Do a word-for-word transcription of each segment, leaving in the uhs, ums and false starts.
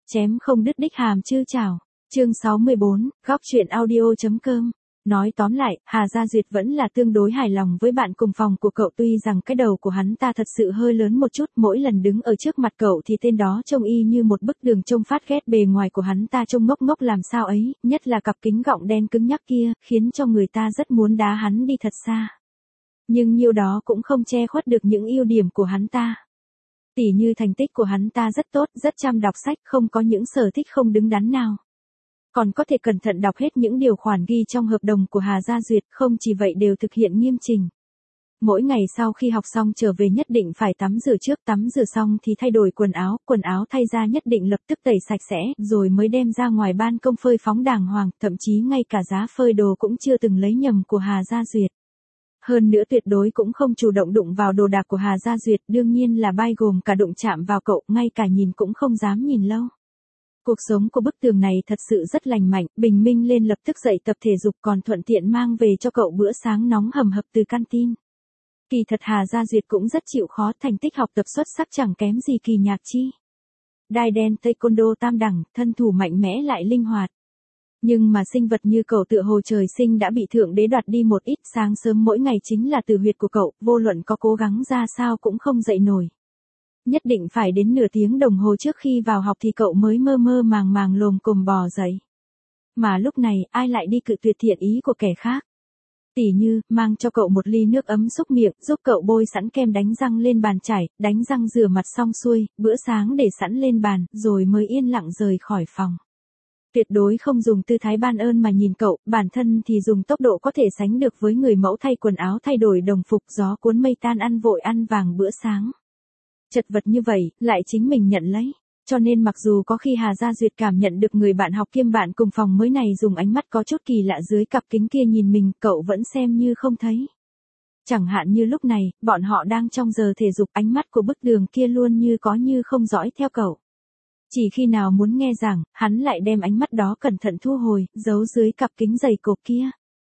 Chém không đứt đích hàm chư chảo. Chương sáu mươi bốn, góc chuyện audio.com. Nói tóm lại, Hà Gia Duyệt vẫn là tương đối hài lòng với bạn cùng phòng của cậu, tuy rằng cái đầu của hắn ta thật sự hơi lớn một chút, mỗi lần đứng ở trước mặt cậu thì tên đó trông y như một bức tường trông phát ghét, bề ngoài của hắn ta trông ngốc ngốc làm sao ấy, nhất là cặp kính gọng đen cứng nhắc kia, khiến cho người ta rất muốn đá hắn đi thật xa. Nhưng nhiêu đó cũng không che khuất được những ưu điểm của hắn ta. Tỉ như thành tích của hắn ta rất tốt, rất chăm đọc sách, không có những sở thích không đứng đắn nào. Còn có thể cẩn thận đọc hết những điều khoản ghi trong hợp đồng của Hà Gia Duyệt, không chỉ vậy đều thực hiện nghiêm chỉnh. Mỗi ngày sau khi học xong trở về nhất định phải tắm rửa trước, tắm rửa xong thì thay đổi quần áo, quần áo thay ra nhất định lập tức tẩy sạch sẽ, rồi mới đem ra ngoài ban công phơi phóng đàng hoàng, thậm chí ngay cả giá phơi đồ cũng chưa từng lấy nhầm của Hà Gia Duyệt. Hơn nữa tuyệt đối cũng không chủ động đụng vào đồ đạc của Hà Gia Duyệt, đương nhiên là bao gồm cả đụng chạm vào cậu, ngay cả nhìn cũng không dám nhìn lâu. Cuộc sống của bức tường này thật sự rất lành mạnh, bình minh lên lập tức dậy tập thể dục, còn thuận tiện mang về cho cậu bữa sáng nóng hầm hập từ canteen. Kỳ thật Hà Gia Duyệt cũng rất chịu khó, thành tích học tập xuất sắc chẳng kém gì Kỳ Nhạc Chi. Đai đen taekwondo tam đẳng, thân thủ mạnh mẽ lại linh hoạt. Nhưng mà sinh vật như cậu tựa hồ trời sinh đã bị thượng đế đoạt đi một ít, sáng sớm mỗi ngày chính là tử huyệt của cậu, vô luận có cố gắng ra sao cũng không dậy nổi. Nhất định phải đến nửa tiếng đồng hồ trước khi vào học thì cậu mới mơ mơ màng màng lồm cồm bò dậy. Mà lúc này ai lại đi cự tuyệt thiện ý của kẻ khác? Tỉ như, mang cho cậu một ly nước ấm xúc miệng, giúp cậu bôi sẵn kem đánh răng lên bàn chải, đánh răng rửa mặt xong xuôi, bữa sáng để sẵn lên bàn, rồi mới yên lặng rời khỏi phòng. Tuyệt đối không dùng tư thái ban ơn mà nhìn cậu, bản thân thì dùng tốc độ có thể sánh được với người mẫu thay quần áo thay đổi đồng phục, gió cuốn mây tan ăn vội ăn vàng bữa sáng. Chật vật như vậy, lại chính mình nhận lấy. Cho nên mặc dù có khi Hà Gia Duyệt cảm nhận được người bạn học kiêm bạn cùng phòng mới này dùng ánh mắt có chút kỳ lạ dưới cặp kính kia nhìn mình, cậu vẫn xem như không thấy. Chẳng hạn như lúc này, bọn họ đang trong giờ thể dục, ánh mắt của bức tường kia luôn như có như không dõi theo cậu. Chỉ khi nào muốn nghe giảng, hắn lại đem ánh mắt đó cẩn thận thu hồi, giấu dưới cặp kính dày cộp kia.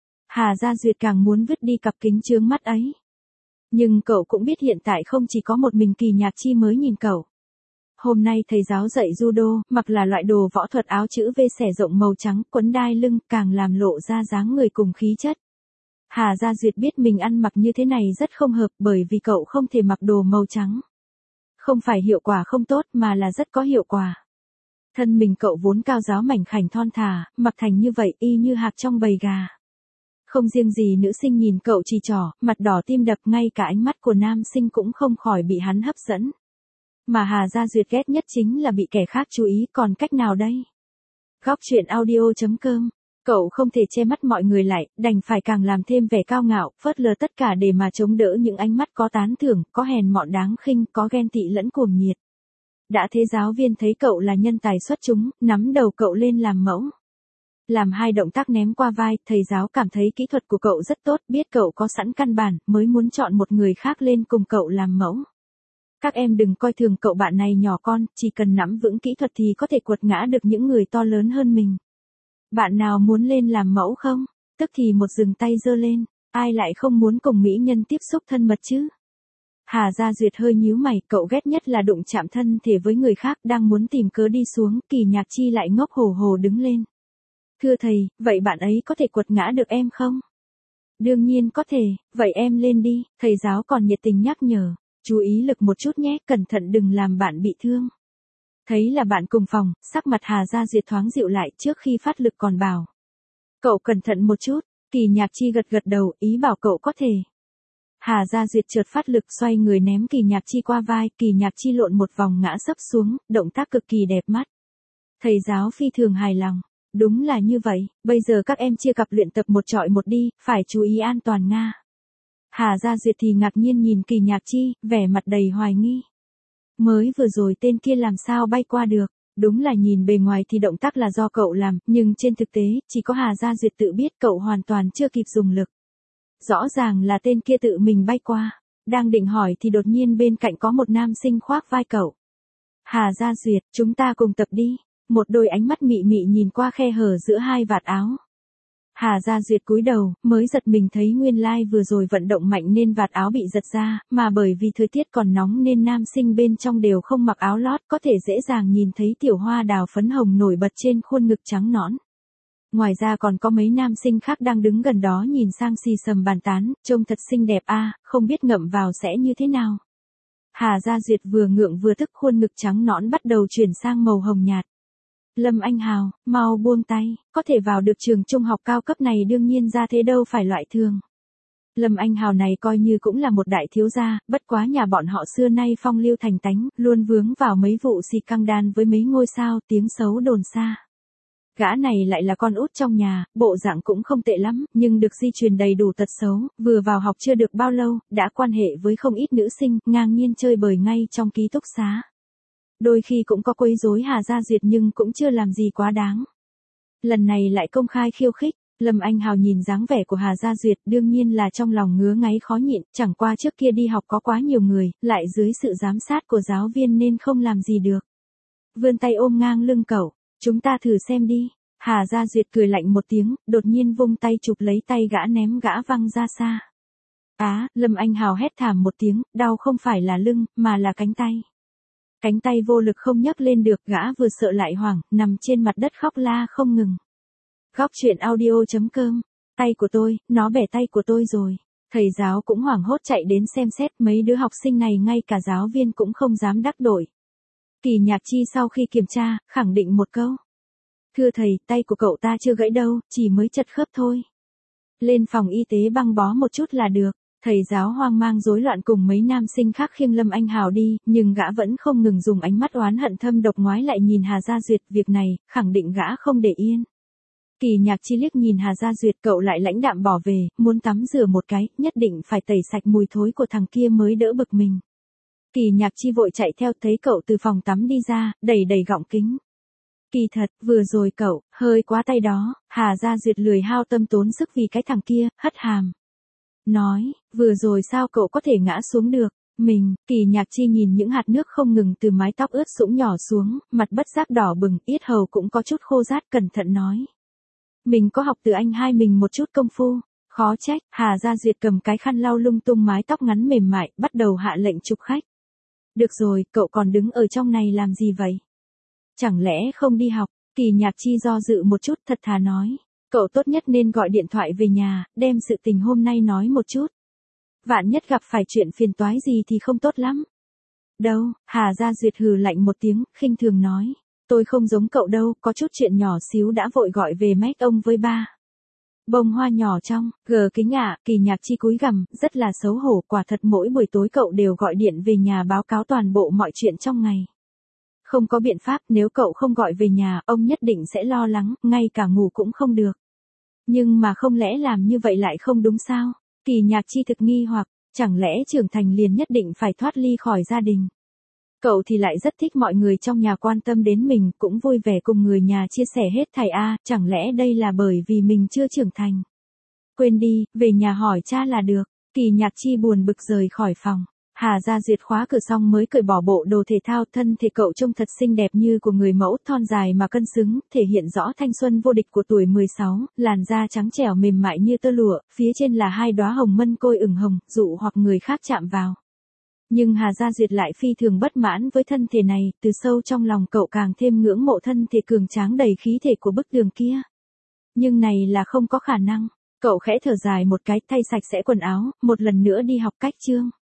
Hà Gia Duyệt càng muốn vứt đi cặp kính chướng mắt ấy. Nhưng cậu cũng biết hiện tại không chỉ có một mình Kỳ Nhạc Chi mới nhìn cậu. Hôm nay thầy giáo dạy judo, mặc là loại đồ võ thuật áo chữ V xẻ rộng màu trắng, quấn đai lưng, càng làm lộ ra dáng người cùng khí chất. Hà Gia Duyệt biết mình ăn mặc như thế này rất không hợp, bởi vì cậu không thể mặc đồ màu trắng. Không phải hiệu quả không tốt mà là rất có hiệu quả. Thân mình cậu vốn cao ráo mảnh khảnh thon thả, mặc thành như vậy y như hạc trong bầy gà. Không riêng gì nữ sinh nhìn cậu chỉ trỏ, mặt đỏ tim đập, ngay cả ánh mắt của nam sinh cũng không khỏi bị hắn hấp dẫn. Mà Hà Gia Duyệt ghét nhất chính là bị kẻ khác chú ý, còn cách nào đây? Góc chuyện audio.com. Cậu không thể che mắt mọi người lại, đành phải càng làm thêm vẻ cao ngạo, phớt lờ tất cả để mà chống đỡ những ánh mắt có tán thưởng, có hèn mọn đáng khinh, có ghen tị lẫn cuồng nhiệt. Đã thế giáo viên thấy cậu là nhân tài xuất chúng, nắm đầu cậu lên làm mẫu. Làm hai động tác ném qua vai, thầy giáo cảm thấy kỹ thuật của cậu rất tốt, biết cậu có sẵn căn bản, mới muốn chọn một người khác lên cùng cậu làm mẫu. Các em đừng coi thường cậu bạn này nhỏ con, chỉ cần nắm vững kỹ thuật thì có thể quật ngã được những người to lớn hơn mình. Bạn nào muốn lên làm mẫu không? Tức thì một dừng tay giơ lên, ai lại không muốn cùng mỹ nhân tiếp xúc thân mật chứ? Hà Gia Duyệt hơi nhíu mày, cậu ghét nhất là đụng chạm thân thể với người khác, đang muốn tìm cớ đi xuống, Kỳ Nhạc Chi lại ngốc hồ hồ đứng lên. Thưa thầy, vậy bạn ấy có thể quật ngã được em không? Đương nhiên có thể, vậy em lên đi, thầy giáo còn nhiệt tình nhắc nhở. Chú ý lực một chút nhé, cẩn thận đừng làm bạn bị thương. Thấy là bạn cùng phòng, sắc mặt Hà Gia Duyệt thoáng dịu lại, trước khi phát lực còn bảo. Cậu cẩn thận một chút, Kỳ Nhạc Chi gật gật đầu, ý bảo cậu có thể. Hà Gia Duyệt chợt phát lực xoay người ném Kỳ Nhạc Chi qua vai, Kỳ Nhạc Chi lộn một vòng ngã sấp xuống, động tác cực kỳ đẹp mắt. Thầy giáo phi thường hài lòng. Đúng là như vậy, bây giờ các em chia cặp luyện tập một trọi một đi, phải chú ý an toàn Nga. Hà Gia Duyệt thì ngạc nhiên nhìn Kỳ Nhạc Chi, vẻ mặt đầy hoài nghi. Mới vừa rồi tên kia làm sao bay qua được, đúng là nhìn bề ngoài thì động tác là do cậu làm, nhưng trên thực tế, chỉ có Hà Gia Duyệt tự biết cậu hoàn toàn chưa kịp dùng lực. Rõ ràng là tên kia tự mình bay qua, đang định hỏi thì đột nhiên bên cạnh có một nam sinh khoác vai cậu. Hà Gia Duyệt, chúng ta cùng tập đi. Một đôi ánh mắt mị mị nhìn qua khe hở giữa hai vạt áo. Hà Gia Duyệt cúi đầu, mới giật mình thấy nguyên lai vừa rồi vận động mạnh nên vạt áo bị giật ra, mà bởi vì thời tiết còn nóng nên nam sinh bên trong đều không mặc áo lót, có thể dễ dàng nhìn thấy tiểu hoa đào phấn hồng nổi bật trên khuôn ngực trắng nõn. Ngoài ra còn có mấy nam sinh khác đang đứng gần đó nhìn sang xì xầm bàn tán, trông thật xinh đẹp a, không biết ngậm vào sẽ như thế nào. Hà Gia Duyệt vừa ngượng vừa tức, khuôn ngực trắng nõn bắt đầu chuyển sang màu hồng nhạt. Lâm Anh Hào, mau buông tay, có thể vào được trường trung học cao cấp này đương nhiên ra thế đâu phải loại thường. Lâm Anh Hào này coi như cũng là một đại thiếu gia, bất quá nhà bọn họ xưa nay phong lưu thành tánh, luôn vướng vào mấy vụ xì căng đan với mấy ngôi sao, tiếng xấu đồn xa. Gã này lại là con út trong nhà, bộ dạng cũng không tệ lắm, nhưng được di truyền đầy đủ tật xấu, vừa vào học chưa được bao lâu, đã quan hệ với không ít nữ sinh, ngang nhiên chơi bời ngay trong ký túc xá. Đôi khi cũng có quấy rối Hà Gia Duyệt nhưng cũng chưa làm gì quá đáng. Lần này lại công khai khiêu khích, Lâm Anh Hào nhìn dáng vẻ của Hà Gia Duyệt đương nhiên là trong lòng ngứa ngáy khó nhịn, chẳng qua trước kia đi học có quá nhiều người, lại dưới sự giám sát của giáo viên nên không làm gì được. Vươn tay ôm ngang lưng cậu, chúng ta thử xem đi. Hà Gia Duyệt cười lạnh một tiếng, đột nhiên vung tay chụp lấy tay gã ném gã văng ra xa. Á, Lâm Anh Hào hét thảm một tiếng, đau không phải là lưng, mà là cánh tay. Cánh tay vô lực không nhấc lên được, gã vừa sợ lại hoảng, nằm trên mặt đất khóc la không ngừng. Góc truyện audio chấm com, tay của tôi, nó bẻ tay của tôi rồi. Thầy giáo cũng hoảng hốt chạy đến xem xét, mấy đứa học sinh này ngay cả giáo viên cũng không dám đắc tội. Kỳ Nhạc Chi sau khi kiểm tra, khẳng định một câu. Thưa thầy, tay của cậu ta chưa gãy đâu, chỉ mới chật khớp thôi. Lên phòng y tế băng bó một chút là được. Thầy giáo hoang mang rối loạn cùng mấy nam sinh khác khiêng Lâm Anh Hào đi, nhưng gã vẫn không ngừng dùng ánh mắt oán hận thâm độc ngoái lại nhìn Hà Gia Duyệt, việc này, khẳng định gã không để yên. Kỳ Nhạc Chi liếc nhìn Hà Gia Duyệt, cậu lại lãnh đạm bỏ về, muốn tắm rửa một cái, nhất định phải tẩy sạch mùi thối của thằng kia mới đỡ bực mình. Kỳ Nhạc Chi vội chạy theo, thấy cậu từ phòng tắm đi ra, đẩy đẩy gọng kính. Kỳ thật, vừa rồi cậu, hơi quá tay đó. Hà Gia Duyệt lười hao tâm tốn sức vì cái thằng kia, hất hàm. Nói, vừa rồi sao cậu có thể ngã xuống được? Mình, Kỳ Nhạc Chi nhìn những hạt nước không ngừng từ mái tóc ướt sũng nhỏ xuống, mặt bất giác đỏ bừng, yết hầu cũng có chút khô rát, cẩn thận nói. Mình có học từ anh hai mình một chút công phu, khó trách. Hà Gia Duyệt cầm cái khăn lau lung tung mái tóc ngắn mềm mại, bắt đầu hạ lệnh chụp khách. Được rồi, cậu còn đứng ở trong này làm gì vậy? Chẳng lẽ không đi học? Kỳ Nhạc Chi do dự một chút, thật thà nói. Cậu tốt nhất nên gọi điện thoại về nhà, đem sự tình hôm nay nói một chút. Vạn nhất gặp phải chuyện phiền toái gì thì không tốt lắm. Đâu, Hà Gia Duyệt hừ lạnh một tiếng, khinh thường nói. Tôi không giống cậu đâu, có chút chuyện nhỏ xíu đã vội gọi về mách ông với ba. Bông hoa nhỏ trong, gờ kính ạ, Kỳ Nhạc Chi cúi gằm, rất là xấu hổ, quả thật mỗi buổi tối cậu đều gọi điện về nhà báo cáo toàn bộ mọi chuyện trong ngày. Không có biện pháp, nếu cậu không gọi về nhà, ông nhất định sẽ lo lắng, ngay cả ngủ cũng không được. Nhưng mà không lẽ làm như vậy lại không đúng sao? Kỳ Nhạc Chi thực nghi hoặc, chẳng lẽ trưởng thành liền nhất định phải thoát ly khỏi gia đình? Cậu thì lại rất thích mọi người trong nhà quan tâm đến mình, cũng vui vẻ cùng người nhà chia sẻ hết thảy a, chẳng lẽ đây là bởi vì mình chưa trưởng thành? Quên đi, về nhà hỏi cha là được. Kỳ Nhạc Chi buồn bực rời khỏi phòng. Hà Gia Duyệt khóa cửa xong mới cởi bỏ bộ đồ thể thao, thân thể cậu trông thật xinh đẹp như của người mẫu, thon dài mà cân xứng, thể hiện rõ thanh xuân vô địch của tuổi mười sáu, làn da trắng trẻo mềm mại như tơ lụa, phía trên là hai đóa hồng mân côi ửng hồng, dụ hoặc người khác chạm vào. Nhưng Hà Gia Duyệt lại phi thường bất mãn với thân thể này, từ sâu trong lòng cậu càng thêm ngưỡng mộ thân thể cường tráng đầy khí thể của bức tường kia. Nhưng này là không có khả năng, cậu khẽ thở dài một cái, thay sạch sẽ quần áo, một lần nữa đi học cách chương.